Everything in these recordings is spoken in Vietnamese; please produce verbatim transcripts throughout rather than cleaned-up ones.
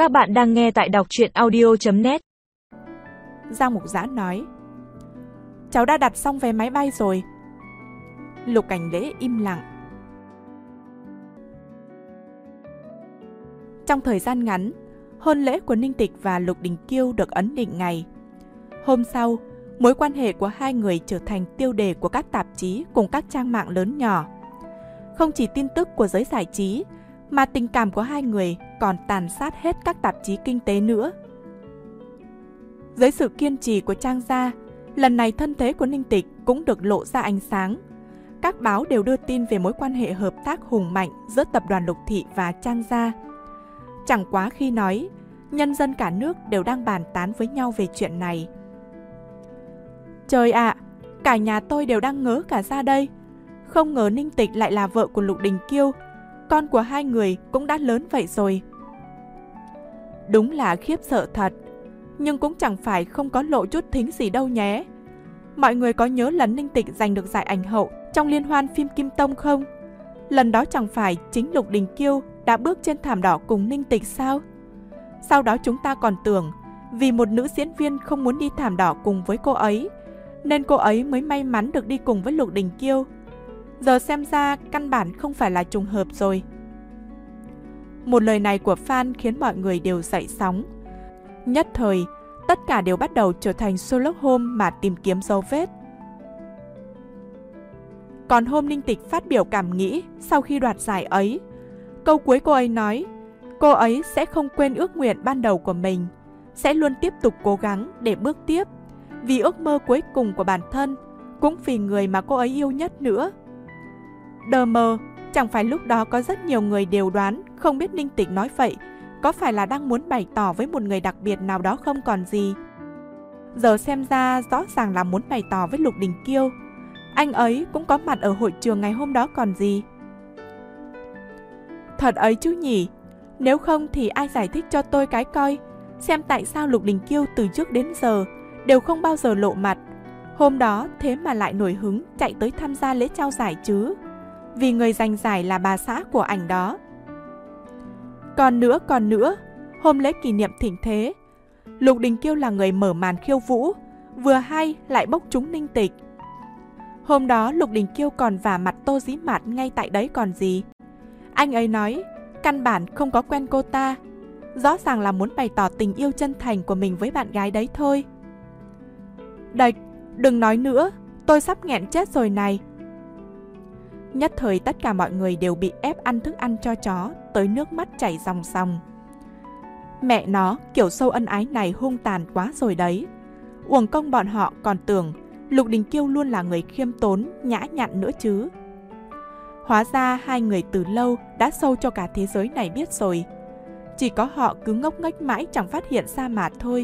Các bạn đang nghe tại đọc truyện audio chấm net. Giang Mục Giã nói: cháu đã đặt xong vé máy bay rồi. Lục Cảnh Lễ im lặng. Trong thời gian ngắn, hôn lễ của Ninh Tịch và Lục Đình Kiêu được ấn định ngày. Hôm sau, mối quan hệ của hai người trở thành tiêu đề của các tạp chí cùng các trang mạng lớn nhỏ. Không chỉ tin tức của giới giải trí, mà tình cảm của hai người còn tàn sát hết các tạp chí kinh tế nữa. Dưới sự kiên trì của Trang gia, lần này thân thế của Ninh Tịch cũng được lộ ra ánh sáng. Các báo đều đưa tin về mối quan hệ hợp tác hùng mạnh giữa tập đoàn Lục Thị và Trang gia. Chẳng quá khi nói, nhân dân cả nước đều đang bàn tán với nhau về chuyện này. Trời ạ, à, cả nhà tôi đều đang ngớ cả ra đây. Không ngờ Ninh Tịch lại là vợ của Lục Đình Kiêu. Con của hai người cũng đã lớn vậy rồi. Đúng là khiếp sợ thật, nhưng cũng chẳng phải không có lộ chút thính gì đâu nhé. Mọi người có nhớ lần Ninh Tịch giành được giải ảnh hậu trong liên hoan phim Kim Tông không? Lần đó chẳng phải chính Lục Đình Kiêu đã bước trên thảm đỏ cùng Ninh Tịch sao? Sau đó chúng ta còn tưởng vì một nữ diễn viên không muốn đi thảm đỏ cùng với cô ấy, nên cô ấy mới may mắn được đi cùng với Lục Đình Kiêu. Giờ xem ra căn bản không phải là trùng hợp rồi. Một lời này của fan khiến mọi người đều dậy sóng. Nhất thời, tất cả đều bắt đầu trở thành Sherlock Holmes mà tìm kiếm dấu vết. Còn hôm Ninh Tịch phát biểu cảm nghĩ sau khi đoạt giải ấy, câu cuối cô ấy nói, cô ấy sẽ không quên ước nguyện ban đầu của mình, sẽ luôn tiếp tục cố gắng để bước tiếp, vì ước mơ cuối cùng của bản thân, cũng vì người mà cô ấy yêu nhất nữa. Đờ mờ, chẳng phải lúc đó có rất nhiều người đều đoán không biết Ninh Tịch nói vậy có phải là đang muốn bày tỏ với một người đặc biệt nào đó không còn gì. Giờ xem ra rõ ràng là muốn bày tỏ với Lục Đình Kiêu. Anh ấy cũng có mặt ở hội trường ngày hôm đó còn gì. Thật ấy chứ nhỉ, nếu không thì ai giải thích cho tôi cái coi, xem tại sao Lục Đình Kiêu từ trước đến giờ đều không bao giờ lộ mặt, hôm đó thế mà lại nổi hứng chạy tới tham gia lễ trao giải chứ, vì người giành giải là bà xã của ảnh đó. Còn nữa, còn nữa, hôm lễ kỷ niệm thịnh thế, Lục Đình Kiêu là người mở màn khiêu vũ, vừa hay lại bốc trúng Ninh Tịch. Hôm đó Lục Đình Kiêu còn vả mặt Tô Dĩ Mạt ngay tại đấy còn gì. Anh ấy nói, căn bản không có quen cô ta, rõ ràng là muốn bày tỏ tình yêu chân thành của mình với bạn gái đấy thôi. Địch, đừng nói nữa, tôi sắp nghẹn chết rồi này. Nhất thời tất cả mọi người đều bị ép ăn thức ăn cho chó, tới nước mắt chảy ròng ròng. Mẹ nó, kiểu sâu ân ái này hung tàn quá rồi đấy. Uổng công bọn họ còn tưởng Lục Đình Kiêu luôn là người khiêm tốn, nhã nhặn nữa chứ. Hóa ra hai người từ lâu đã sâu cho cả thế giới này biết rồi. Chỉ có họ cứ ngốc nghếch mãi chẳng phát hiện ra mà thôi.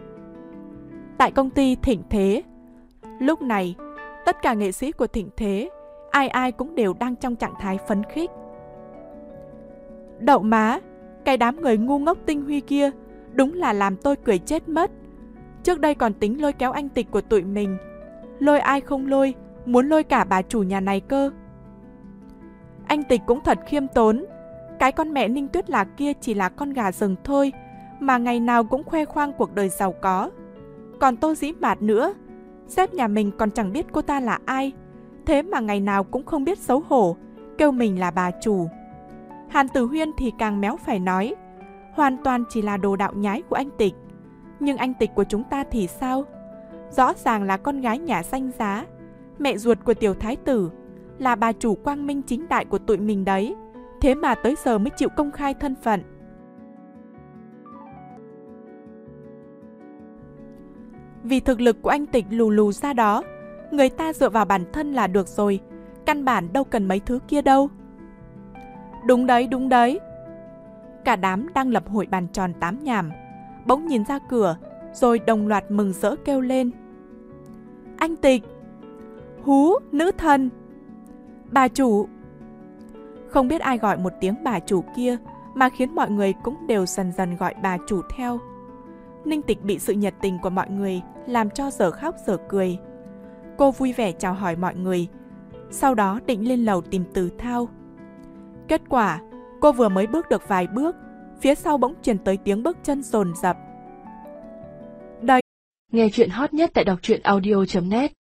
Tại công ty Thịnh Thế, lúc này, tất cả nghệ sĩ của Thịnh Thế, ai ai cũng đều đang trong trạng thái phấn khích. Đậu má, cái đám người ngu ngốc tinh huy kia đúng là làm tôi cười chết mất. Trước đây còn tính lôi kéo anh Tịch của tụi mình, lôi ai không lôi, muốn lôi cả bà chủ nhà này cơ. Anh Tịch cũng thật khiêm tốn, cái con mẹ Ninh Tuyết Lạc kia chỉ là con gà rừng thôi, mà ngày nào cũng khoe khoang cuộc đời giàu có. Còn Tô Dĩ Mạt nữa, sếp nhà mình còn chẳng biết cô ta là ai, thế mà ngày nào cũng không biết xấu hổ, kêu mình là bà chủ. Hàn Tử Huyên thì càng méo phải nói, hoàn toàn chỉ là đồ đạo nhái của anh Tịch. Nhưng anh Tịch của chúng ta thì sao? Rõ ràng là con gái nhà danh giá, mẹ ruột của tiểu thái tử, là bà chủ quang minh chính đại của tụi mình đấy, thế mà tới giờ mới chịu công khai thân phận. Vì thực lực của anh Tịch lù lù ra đó, người ta dựa vào bản thân là được rồi, căn bản đâu cần mấy thứ kia đâu. Đúng đấy, đúng đấy. Cả đám đang lập hội bàn tròn tám nhảm, bỗng nhìn ra cửa, rồi đồng loạt mừng rỡ kêu lên. Anh Tịch! Hú, nữ thần! Bà chủ! Không biết ai gọi một tiếng bà chủ kia, mà khiến mọi người cũng đều dần dần gọi bà chủ theo. Ninh Tịch bị sự nhiệt tình của mọi người làm cho dở khóc dở cười. Cô vui vẻ chào hỏi mọi người, sau đó định lên lầu tìm Từ Thao. Kết quả, cô vừa mới bước được vài bước, phía sau bỗng truyền tới tiếng bước chân dồn dập. Nghe chuyện hot nhất tại đọc truyện audio chấm net